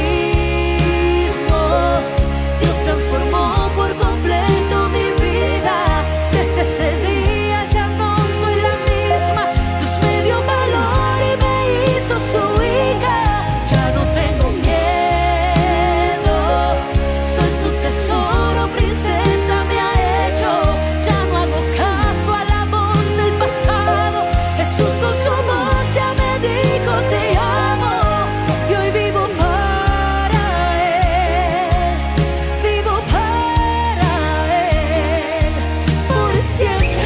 Dios transformó por completo mi vida. Desde ese día ya no soy la misma, Dios me dio valor y me hizo su hija. Ya no tengo miedo, soy su tesoro, princesa me ha hecho. Ya no hago caso a la voz del pasado, Jesús con su voz ya me dijo te amo. Y hoy vivo para él, vivo para él, por siempre.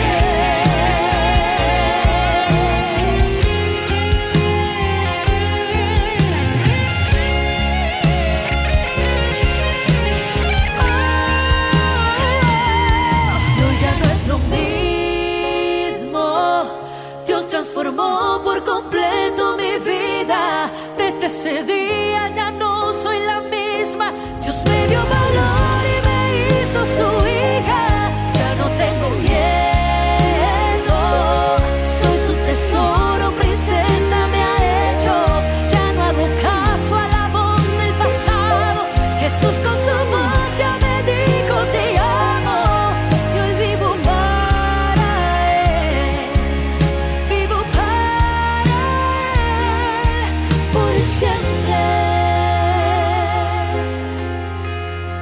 Y hoy ya no es lo mismo, Dios transformó por completo mi vida. Desde ese día ya no soy la misma, Dios me dio valor y me hizo su hija. Ya no tengo miedo, soy su tesoro, princesa me ha hecho. Ya no hago caso a la voz del pasado, Jesús con su voz ya me dijo te amo. Y hoy vivo para él, vivo para él, por siempre.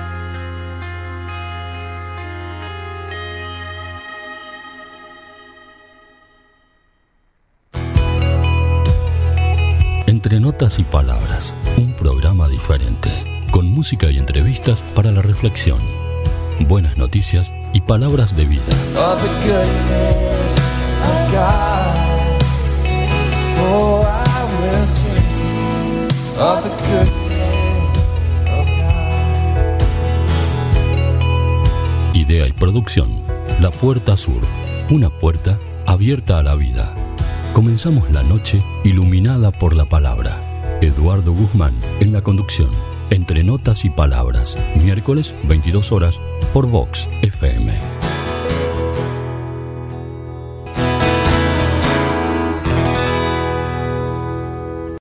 Entre Notas y Palabras, un programa diferente, con música y entrevistas para la reflexión, buenas noticias y palabras de vida.
Of the goodness of God. Oh, I will sing of the goodness of God.
Idea y producción, La Puerta Sur, una puerta abierta a la vida. Comenzamos la noche iluminada por la palabra. Eduardo Guzmán en la conducción. Entre Notas y Palabras, miércoles veintidós horas por Vox F M.